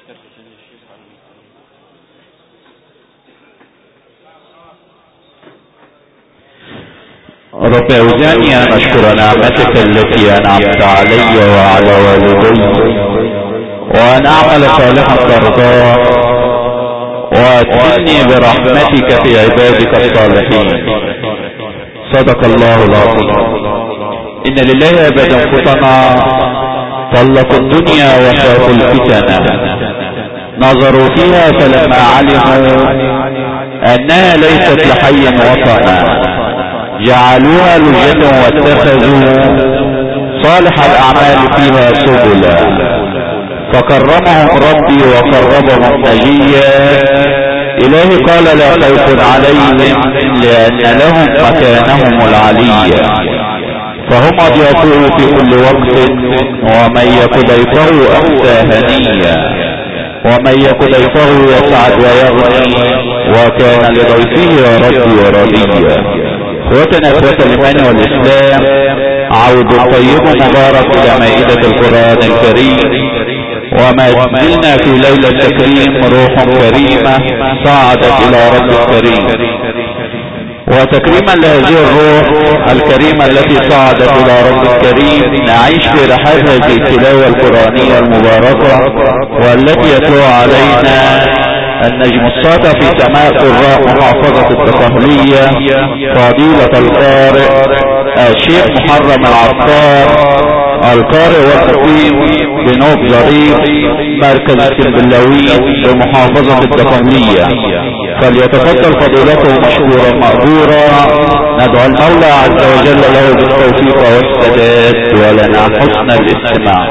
رب اوزعني ان اشكر نعمتك التي انعمت علي وعلى والدي، وان اعمل صالحا ترضاه، وادخلني برحمتك في عبادك الصالحين. صدق الله العظيم. ان لله عبادا فطنا طلقوا الدنيا وخافوا الفتن، نظروا فيها فلما علموا انها ليست لحي وطنا جعلوها لجة واتخذوا صالح الاعمال فيها سبلا، فكرمهم ربي وقربهم نجيا. الهي قال لا خوف عليهم لان لهم مكانهم العلي، فهم ضيافوه في كل وقت، ومن يك ضيفه امسى هنيا، ومن يك ضيفه يسعد ويغني، وكان لضيفه يا ربي ورضيا. اخوتنا اخوة الايمان والاسلام، عود طيب مبارك الى مائدة القرآن الكريم، وما زلنا في ليلة تكريم روح كريمة صعدت الى رب الكريم، وتكريما لهذه الروح الكريمة التي صعدت الى رب الكريم نعيش في رحاب هذه التلاوة القرآنية المباركة، والتي يتلو علينا النجم الساطع في سماء قراء محافظة الدقهلية فضيلة القارئ الشيخ محرم العطار، القارئ والمقيم بنوب ظريف مركز السنبلاوي بمحافظة الدقهلية. فليتفضل فضيلته مشكورا مأجورا. ندعو المولى عز وجل له بالتوفيق والسداد ولنا حسن الاستماع.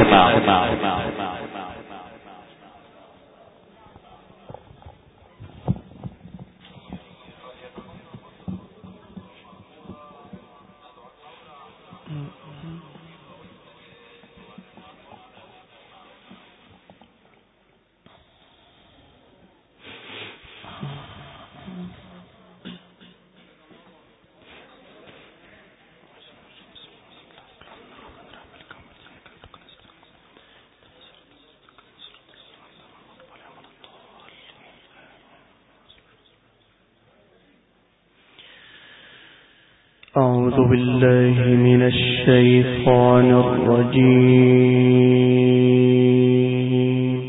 أعوذ بالله من الشيطان الرجيم.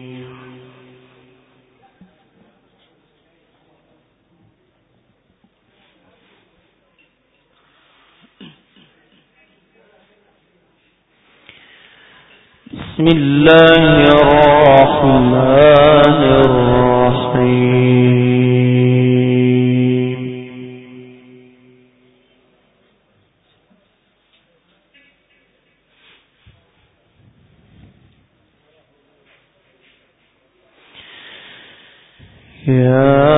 بسم الله الرحمن الرحيم. يا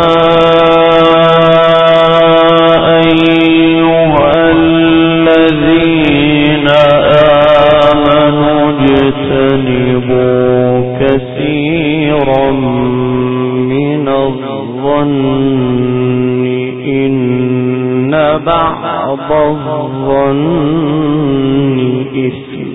أيها الذين آمنوا اجتنبوا كثيرا من الظن إن بعض الظن إثم،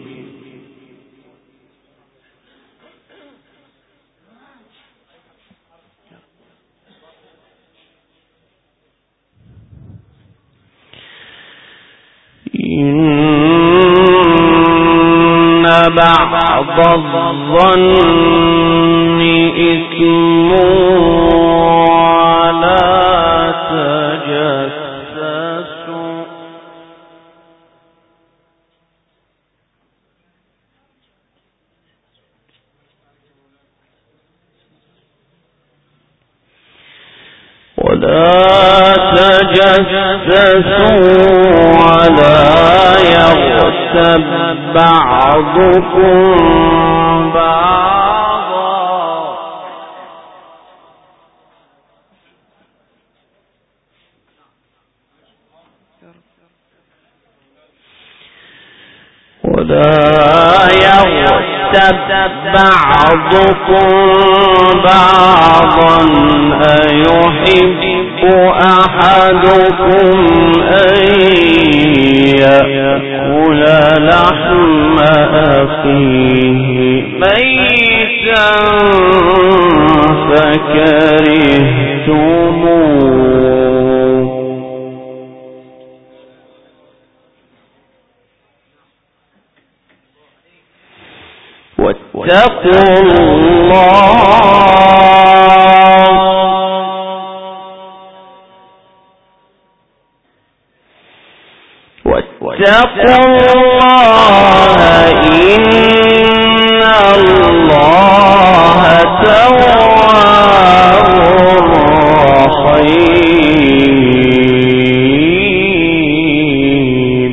إن بعض الظن إثم، ولا تجسسوا، ولا يغتب بعضكم بعضا، بعضكم بعضا أيحب أحدكم أن يأكل لحم أخيه ميتا فكرهتموه واتقوا الله إن الله تواب رحيم.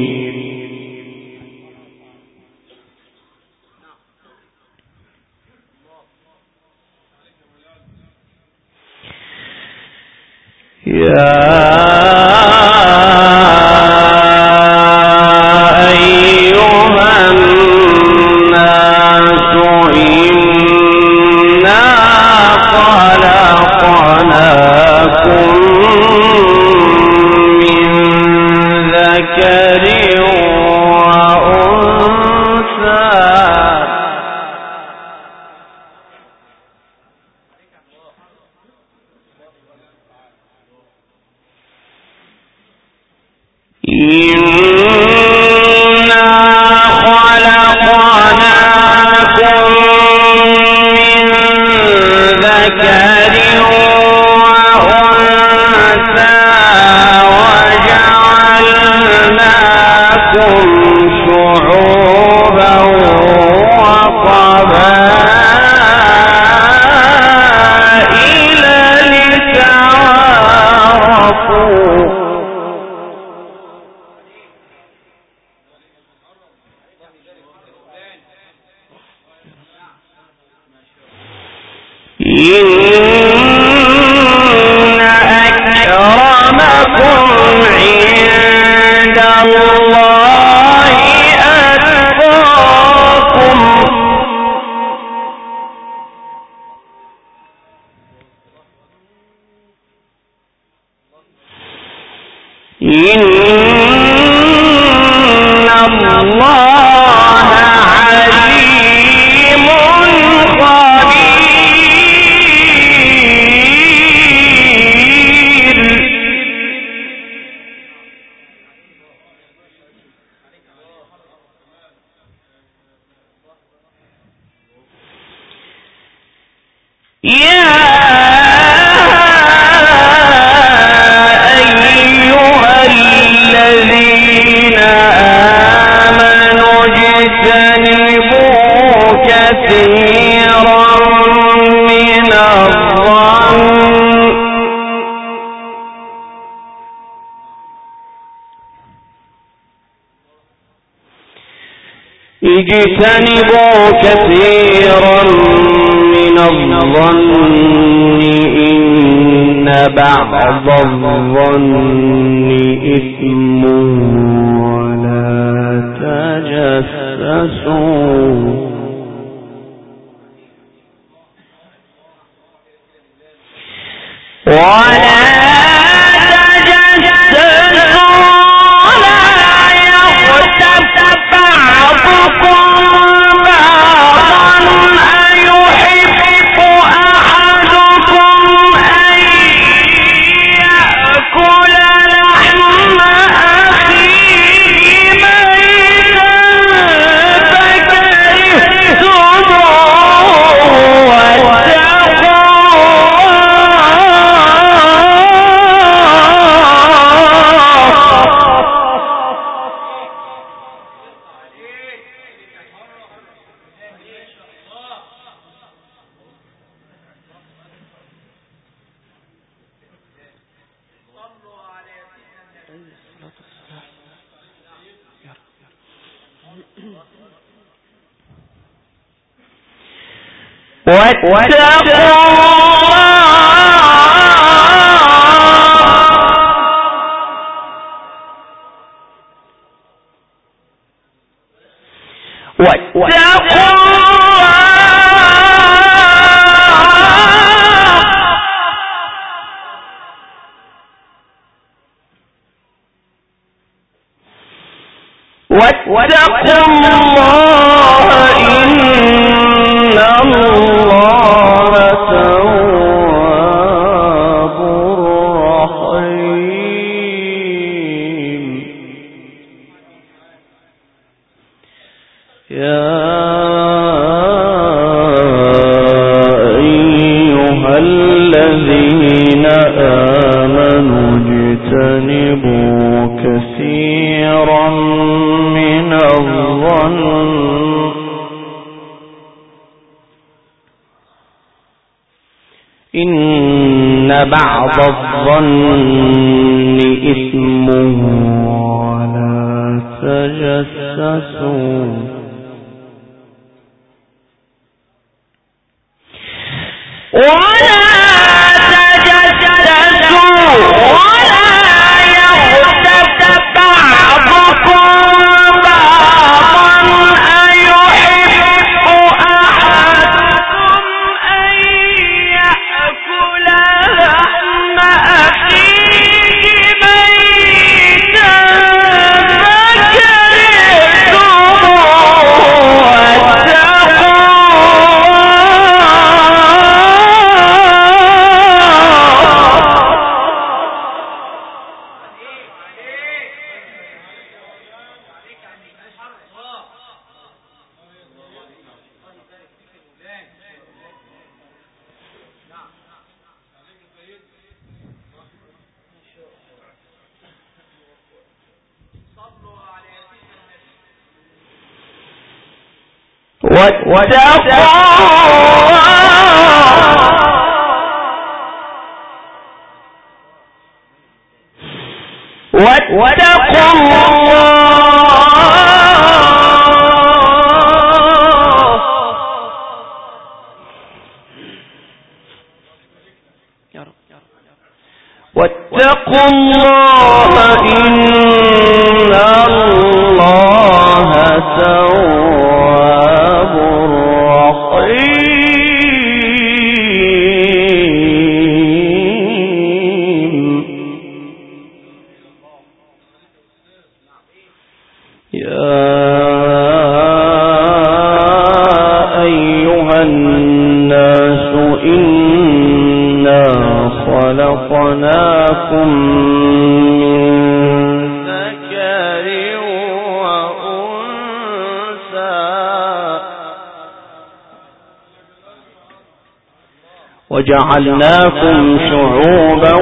اجتنبوا كثيرا من الظن إن بعض الظن إثم ولا تجسسوا واتقوا الله إن الله تواب رحيم. يا أيها الذين آمنوا اجتنبوا كثيرا من الظن إن بعض الظن إثم ولا تجسسوا ولا يغتب بعضكم بعضا أيحب أحدكم أن يأكل لحم أخيه ميتا واتقوا الله إن الله تواب رحيم. يا أيها الناس إنا خلقناكم من ذكر وأنثى وجعلناكم شعوبا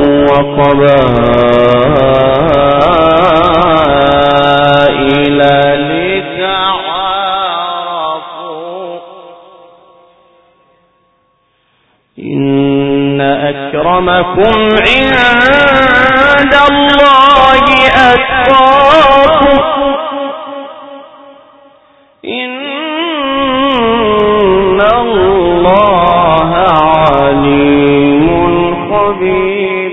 وقبائل لتعارفوا إن أكرمكم عند الله أتقاكم إن الله عليم خبير.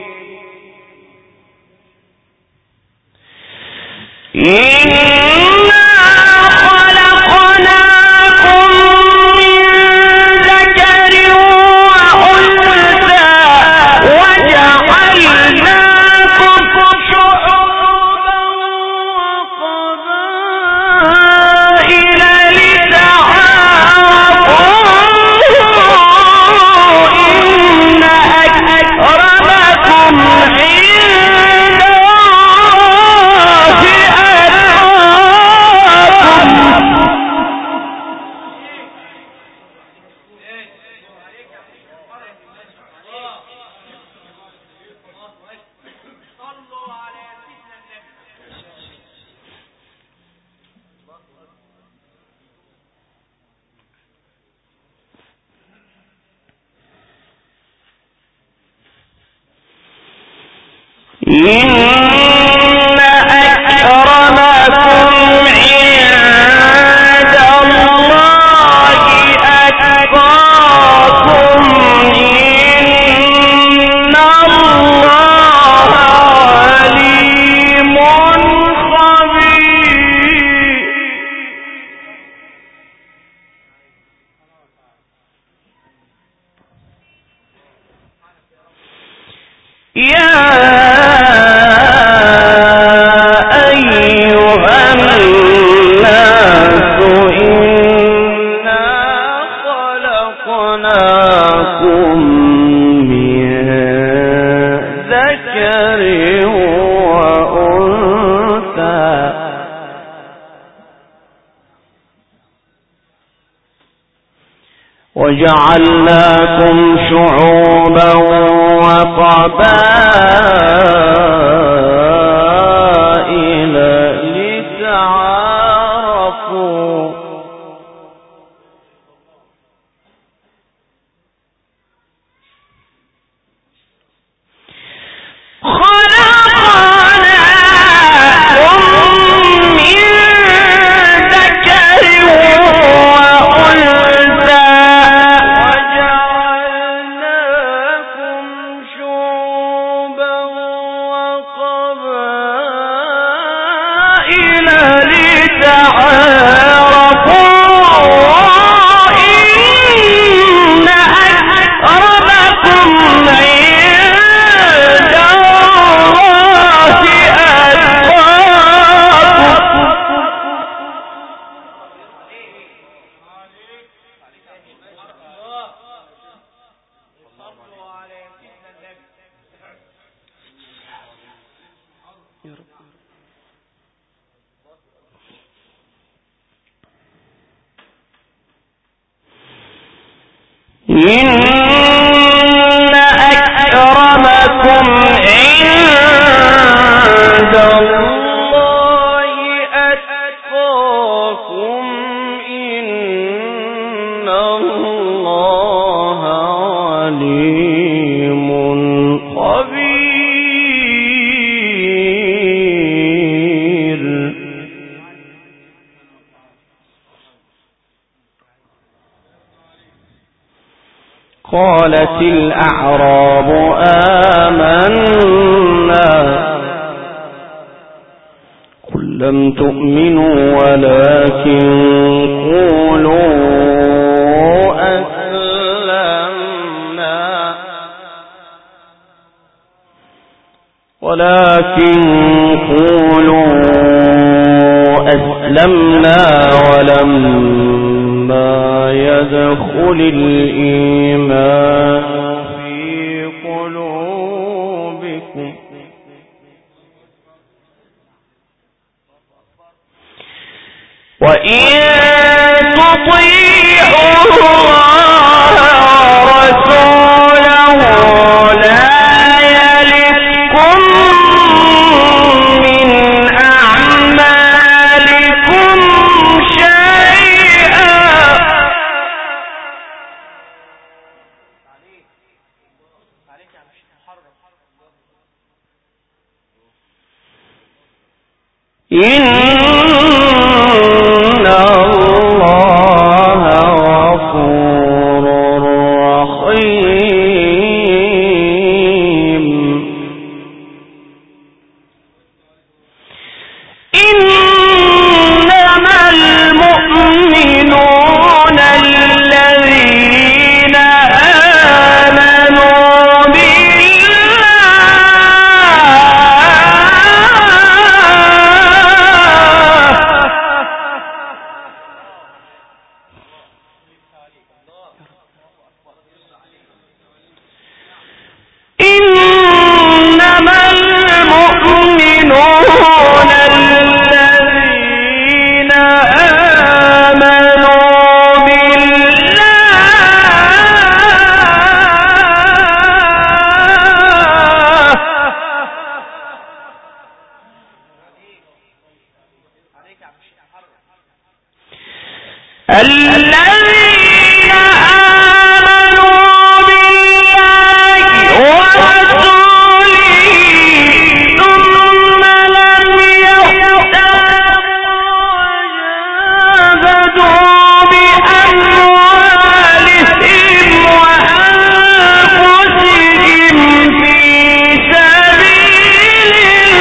إن أكرمكم عند الله أتقاكم إن الله عليم خبير. يا أيها وجعلناكم شعوبا وقبائل لتعارفوا إن أكرمكم عند الله أتقاكم إن الله عليم خبير. قالت الأعراب آمنا قل لم تؤمنوا ولكن قولوا أسلمنا ولما يدخل الإيمان في قلوبكم وإن تطيعوا الله ورسوله لا يلدكم من أعمالكم شيئا إن الله غفور رحيم. إنما المؤمنون الذين آمنوا الذين آمنوا بالله ورسوله ثم لم يرتابوا وجاهدوا بأموالهم وأنفسهم في سبيل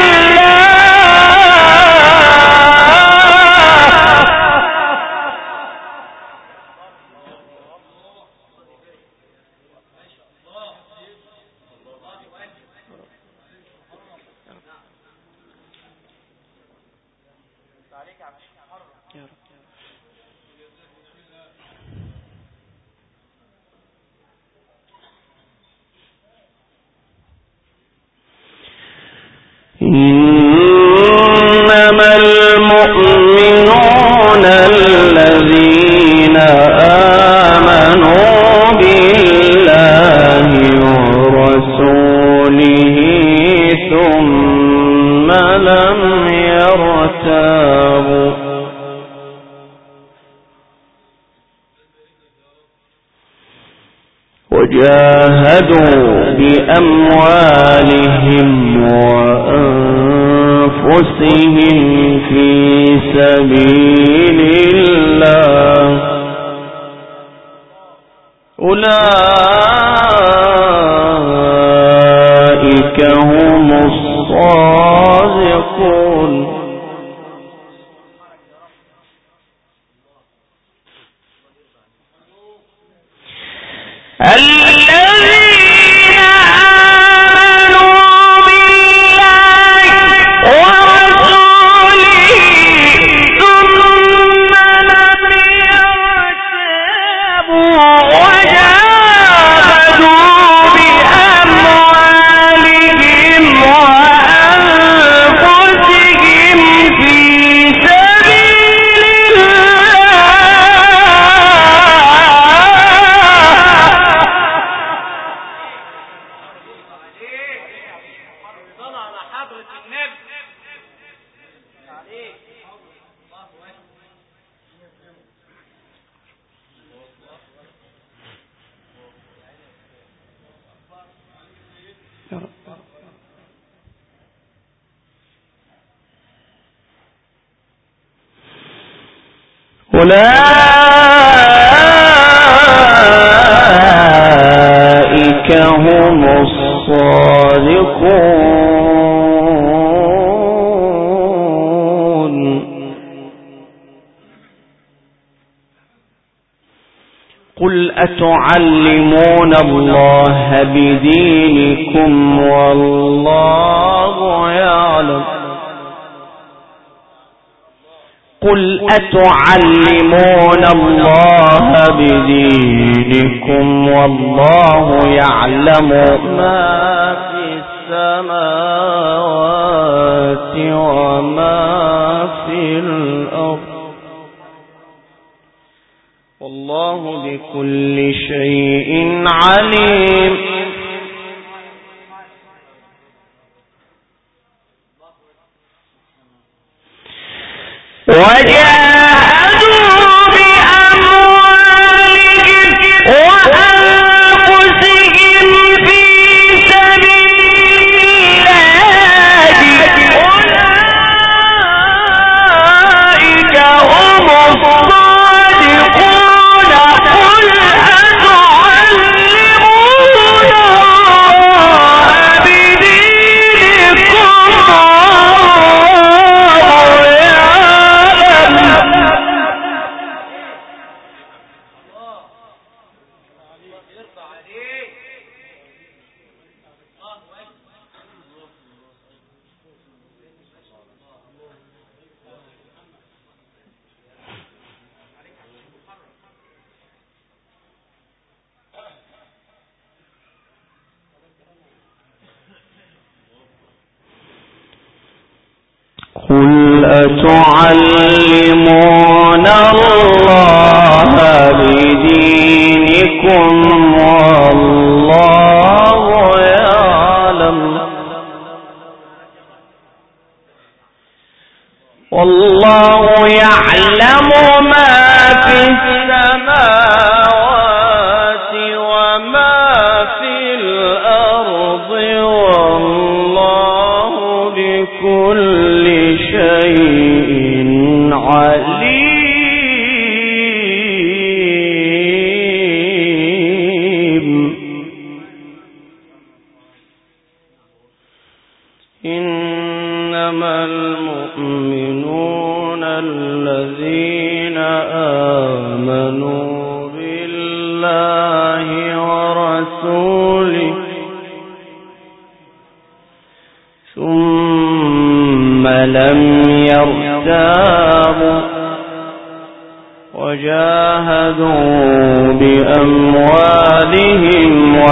إنما المؤمنون الذين آمنوا وجاهدوا بأموالهم وأنفسهم في سبيل الله أولئك هم الصادقون الذين آمنوا بالله ورسوله ثم لم يرتابوا وجاهدوا بأموالهم وأنفسهم في سبيل أولئك هم الصادقون قل أتعلمون الله بدينكم والله يعلم قل أتعلمون الله بدينكم والله يعلم ما في السماوات وما في الأرض والله بكل شيء عليم وجاهدوا بأموالهم وأنفسهم في سبيل الله أولئك هم الصادقون قل أتعلمون الله بدينكم قل أتعلمون الله بدينكم والله يعلم والله يعلم ما في السماوات وما في الأرض والله بكل شيء عليم إنما المؤمنون الذين آمنوا بالله ورسوله ثم لم يرتابوا وجاهدوا بأموالهم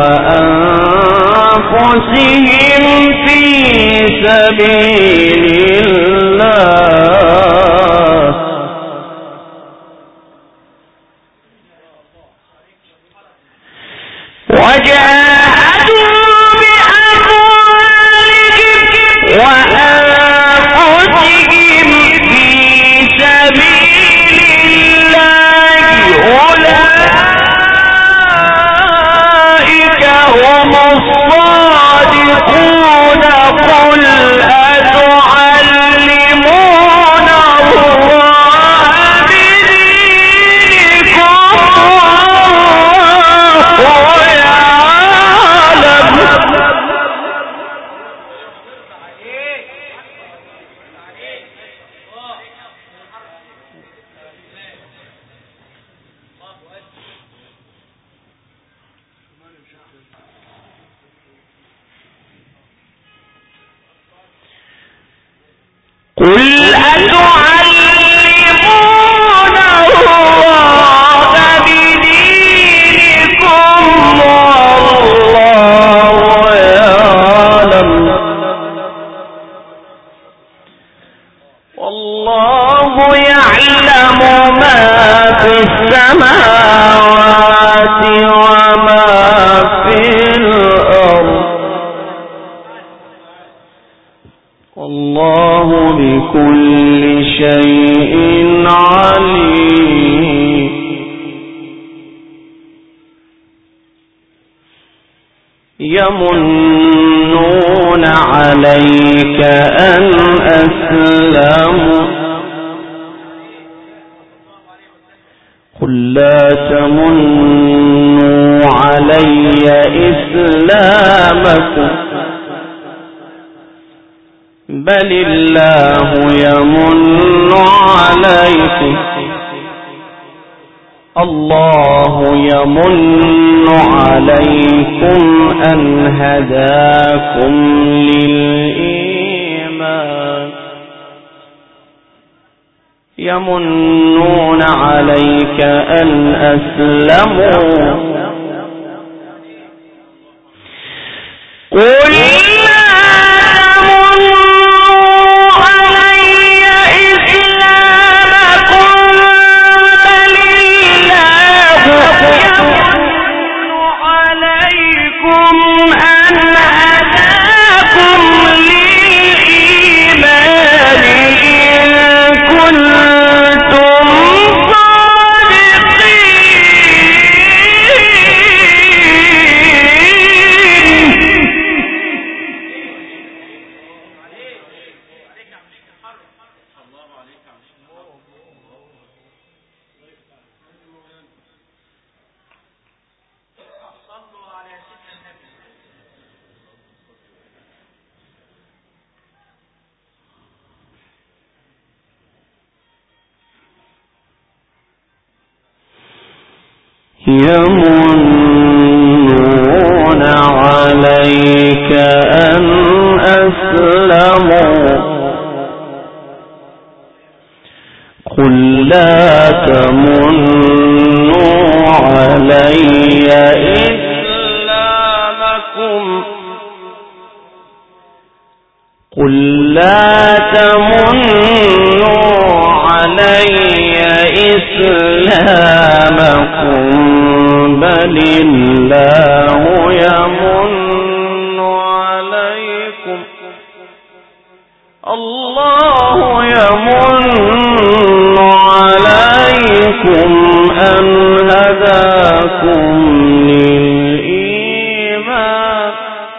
وأنفسهم في سبيل الله وجاهدوا بأموالهم وأنفسهم في سبيل الله أولئك يمنون عليك أن أسلموا قل لا تمنوا علي إسلامكم بل الله يمن عليكم الله يمن عليكم أن هداكم للإيمان يمنون عليك أن أسلموا قل يمنون عليك أن أسلموا قل لا تمنوا علي إسلامكم قل لا تمنوا علي إسلامكم بل الله يمن عليكم الله يمن عليكم أن هداكم للإيمان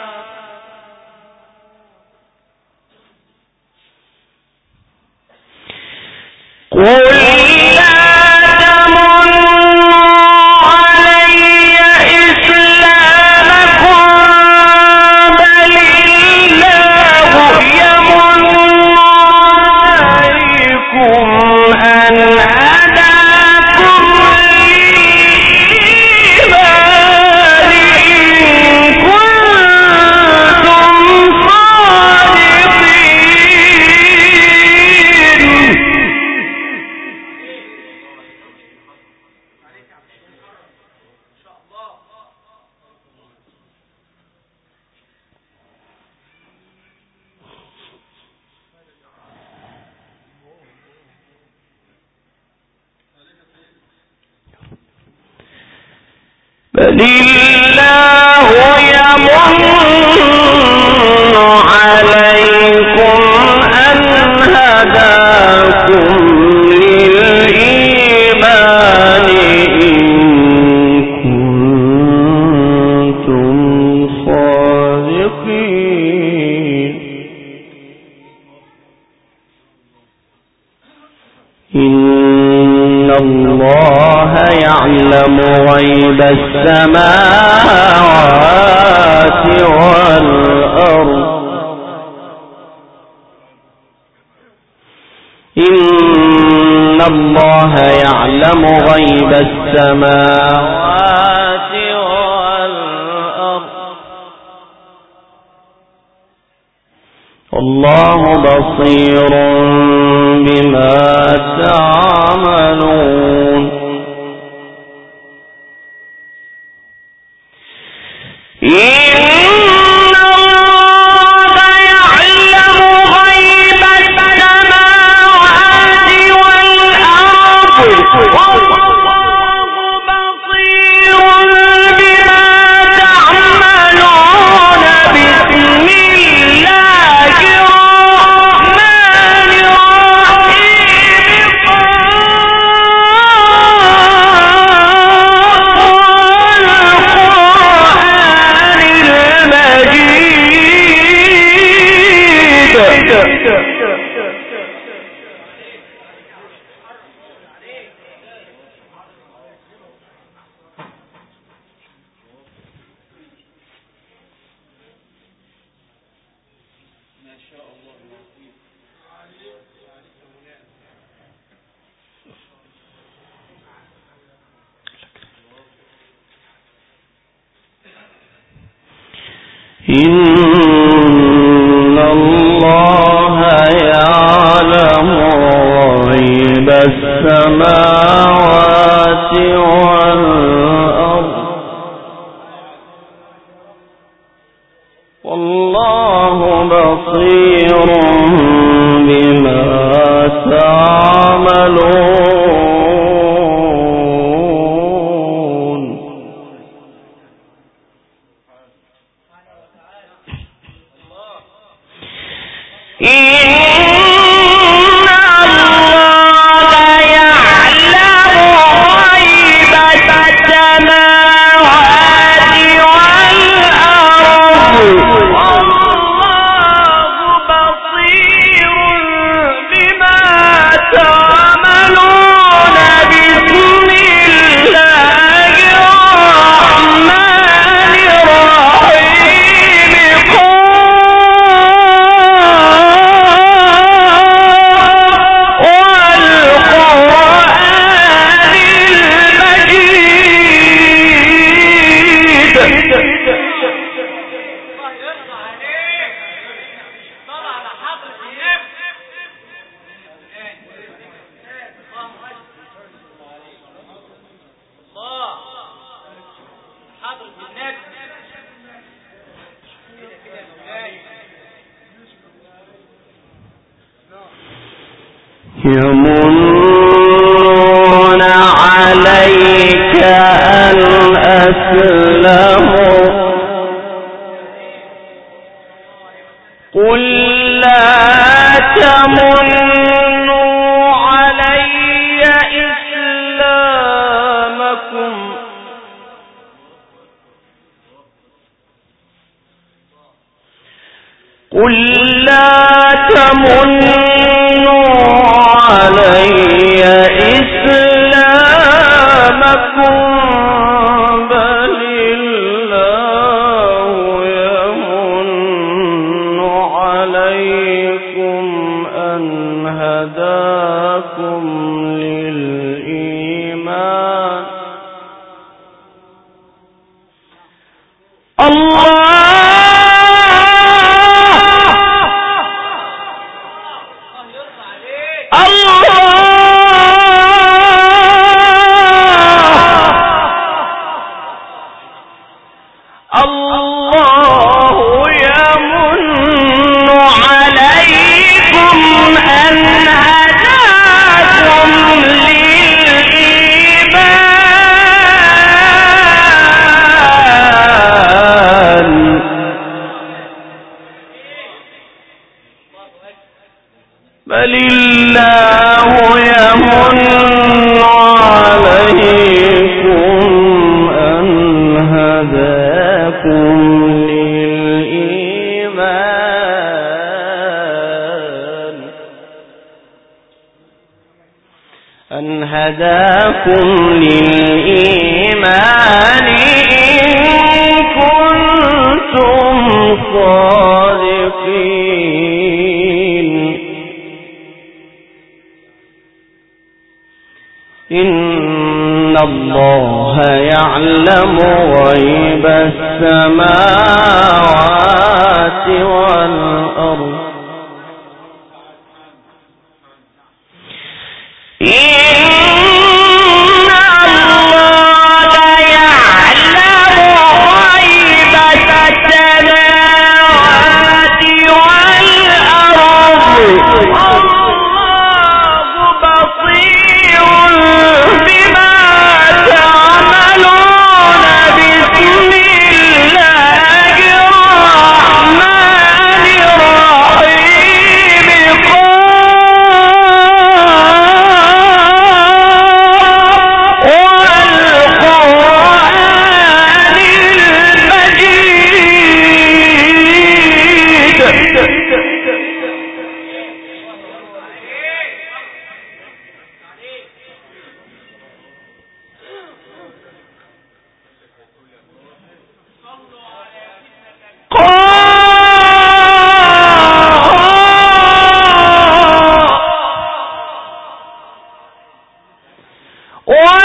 قل بل الله يمن عليكم أن هداكم للإيمان إن كنتم صادقين إن الله يعلم غيب السماوات والأرض إن الله يعلم غيب السماوات والأرض والله بصير بما تعملون إن الله يعلم غيب السماوات والأرض والله بصير بما تعملون يمنون عليك أن أسلموا قل لا تمنوا علي إسلامكم قل لا تمنوا علي إسلامكم بل الله يمن عليكم أن هداكم للإيمان بل الله يمن عليكم أن هداكم للإيمان إن كنتم صادقين إن الله يعلم غيب السماوات والأرض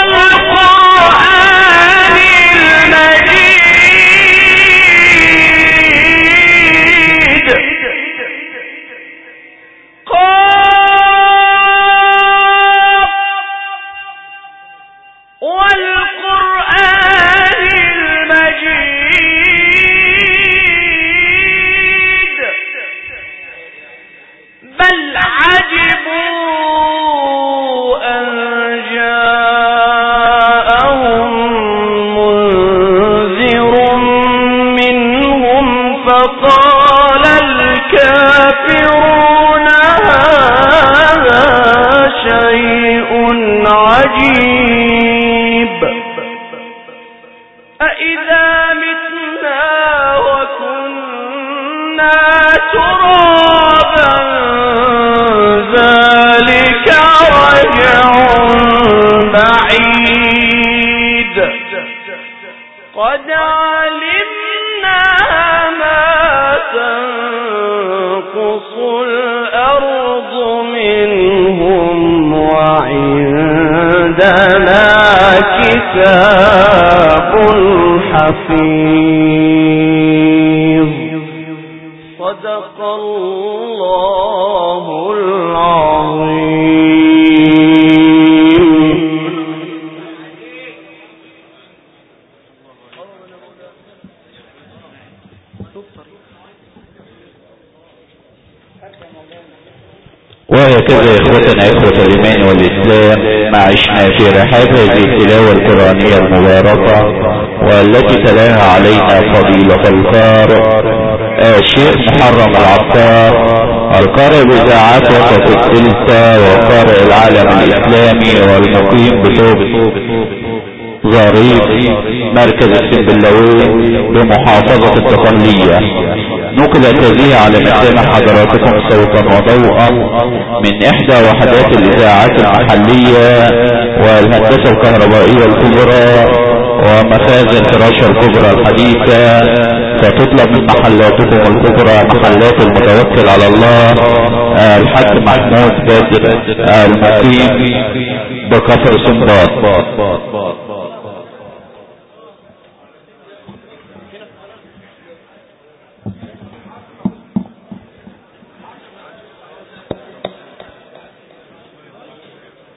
وهكذا إخوتنا إخوة الإيمان والإسلام ما عشنا في رحاب هذه التلاوة القرآنية المباركة والتي تلاها علينا فضيلة القارئ الشيخ محرم العطار القارئ بإذاعات وسط الدلتا وقارئ العالم الإسلامي والمقيم بثوب ظريف مركز السنبلاوي بمحافظة الدقهلية. نقلت هذه على مسامع حضراتكم صوتا وضوءا من احدى وحدات الاذاعات المحلية والهندسة الكهربائية الكبرى ومخازن فراشة الكبرى الحديثة. فتطلب من محلاتكم الكبرى محلات المتوكل على الله الحاج محمود بدر المقيم بكفر سنباط.